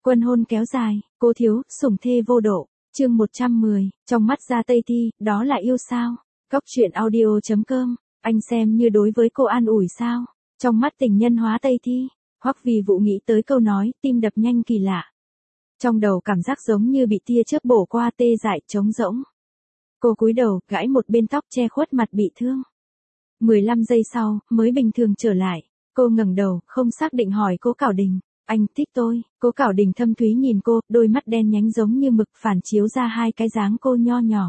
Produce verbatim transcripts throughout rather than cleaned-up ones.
Quân hôn kéo dài, cố thiếu, sủng thê vô độ. Chương một trăm mười, trong mắt Gia Tây Thi, đó là yêu sao? Góc truyện audio chấm com, anh xem như đối với cô an ủi sao? Trong mắt tình nhân hóa Tây Thi, Hoắc Vi Vũ nghĩ tới câu nói, tim đập nhanh kỳ lạ. Trong đầu cảm giác giống như bị tia chớp bổ qua, tê dại, trống rỗng. Cô cúi đầu, gãi một bên tóc che khuất mặt bị thương. mười lăm giây sau, mới bình thường trở lại. Cô ngẩng đầu, không xác định hỏi Cố Cảo Đình, anh thích tôi? Cố Cảo Đình thâm thúy nhìn cô, đôi mắt đen nhánh giống như mực phản chiếu ra hai cái dáng cô nho nhỏ.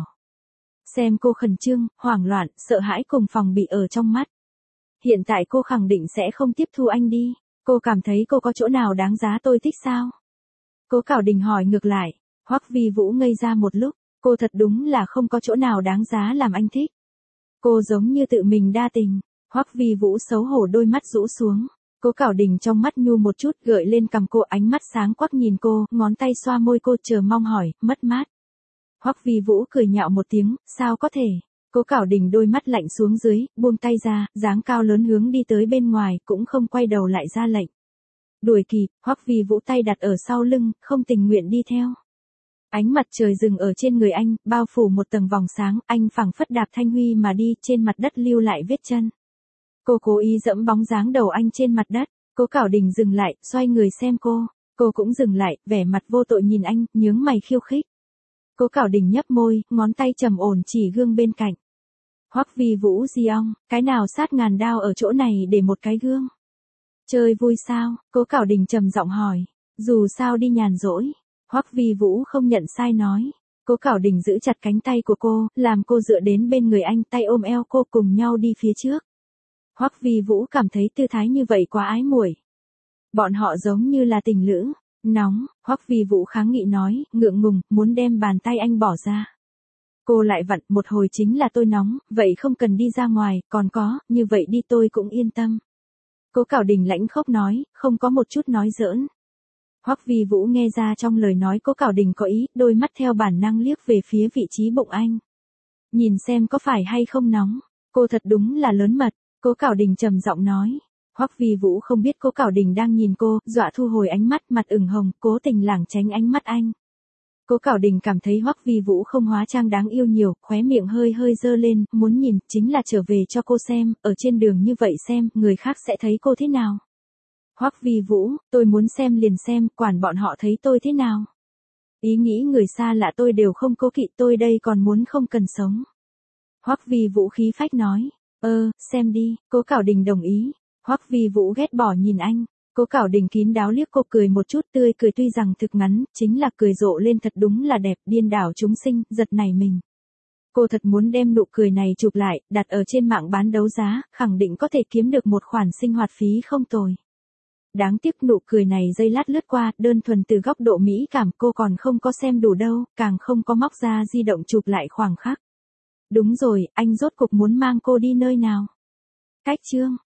Xem cô khẩn trương, hoảng loạn, sợ hãi cùng phòng bị ở trong mắt. Hiện tại cô khẳng định sẽ không tiếp thu anh đi. Cô cảm thấy cô có chỗ nào đáng giá tôi thích sao? Cố Cảo Đình hỏi ngược lại. Hoắc Vi Vũ ngây ra một lúc, cô thật đúng là không có chỗ nào đáng giá làm anh thích. Cô giống như tự mình đa tình. Hoắc Vi Vũ xấu hổ đôi mắt rũ xuống. Cố Cảo Đình trong mắt nhu một chút gợi lên cằm cô, ánh mắt sáng quắc nhìn cô, ngón tay xoa môi cô chờ mong hỏi, mất mát. Hoắc Vi Vũ cười nhạo một tiếng, sao có thể? Cố Cảo Đình đôi mắt lạnh xuống dưới, buông tay ra, dáng cao lớn hướng đi tới bên ngoài, cũng không quay đầu lại ra lệnh. Đuổi kịp, Hoắc Vi Vũ tay đặt ở sau lưng, không tình nguyện đi theo. Ánh mặt trời dừng ở trên người anh, bao phủ một tầng vòng sáng, anh phảng phất đạp thanh huy mà đi, trên mặt đất lưu lại vết chân. Cô cố ý dẫm bóng dáng đầu anh trên mặt đất. Cố Cảo Đình dừng lại, xoay người xem cô. Cô cũng dừng lại, vẻ mặt vô tội nhìn anh, nhướng mày khiêu khích. Cố Cảo Đình nhấp môi, ngón tay trầm ổn chỉ gương bên cạnh. Hoắc Vi Vũ di ong, cái nào sát ngàn đao ở chỗ này để một cái gương. Chơi vui sao? Cố Cảo Đình trầm giọng hỏi. Dù sao đi nhàn rỗi. Hoắc Vi Vũ không nhận sai nói. Cố Cảo Đình giữ chặt cánh tay của cô, làm cô dựa đến bên người anh, tay ôm eo cô cùng nhau đi phía trước. Hoắc Vi Vũ cảm thấy tư thái như vậy quá ái muội. Bọn họ giống như là tình lữ. Nóng, Hoắc Vi Vũ kháng nghị nói, ngượng ngùng, muốn đem bàn tay anh bỏ ra. Cô lại vặn, một hồi chính là tôi nóng, vậy không cần đi ra ngoài, còn có, như vậy đi tôi cũng yên tâm. Cố Cảo Đình lãnh khốc nói, không có một chút nói giỡn. Hoắc Vi Vũ nghe ra trong lời nói Cố Cảo Đình có ý, đôi mắt theo bản năng liếc về phía vị trí bụng anh. Nhìn xem có phải hay không nóng, cô thật đúng là lớn mật. Cố Cảo Đình trầm giọng nói. Hoắc Vi Vũ không biết Cố Cảo Đình đang nhìn cô, dọa thu hồi ánh mắt, mặt ửng hồng, cố tình lảng tránh ánh mắt anh. Cố Cảo Đình cảm thấy Hoắc Vi Vũ không hóa trang đáng yêu nhiều, khóe miệng hơi hơi dơ lên, muốn nhìn, chính là trở về cho cô xem, ở trên đường như vậy xem, người khác sẽ thấy cô thế nào. Hoắc Vi Vũ, tôi muốn xem liền xem, quản bọn họ thấy tôi thế nào. Ý nghĩ người xa lạ tôi đều không cố kỵ, tôi đây còn muốn không cần sống. Hoắc Vi Vũ khí phách nói. Ơ, xem đi. Cố Cảo Đình đồng ý. Hoắc Vi Vũ ghét bỏ nhìn anh. Cố Cảo Đình kín đáo liếc cô, cười một chút, tươi cười tuy rằng thực ngắn, chính là cười rộ lên thật đúng là đẹp, điên đảo chúng sinh, giật nảy mình. Cô thật muốn đem nụ cười này chụp lại, đặt ở trên mạng bán đấu giá, khẳng định có thể kiếm được một khoản sinh hoạt phí không tồi. Đáng tiếc nụ cười này giây lát lướt qua, đơn thuần từ góc độ mỹ cảm cô còn không có xem đủ đâu, càng không có móc ra di động chụp lại khoảng khắc. Đúng rồi, anh rốt cục muốn mang cô đi nơi nào? Cách chương.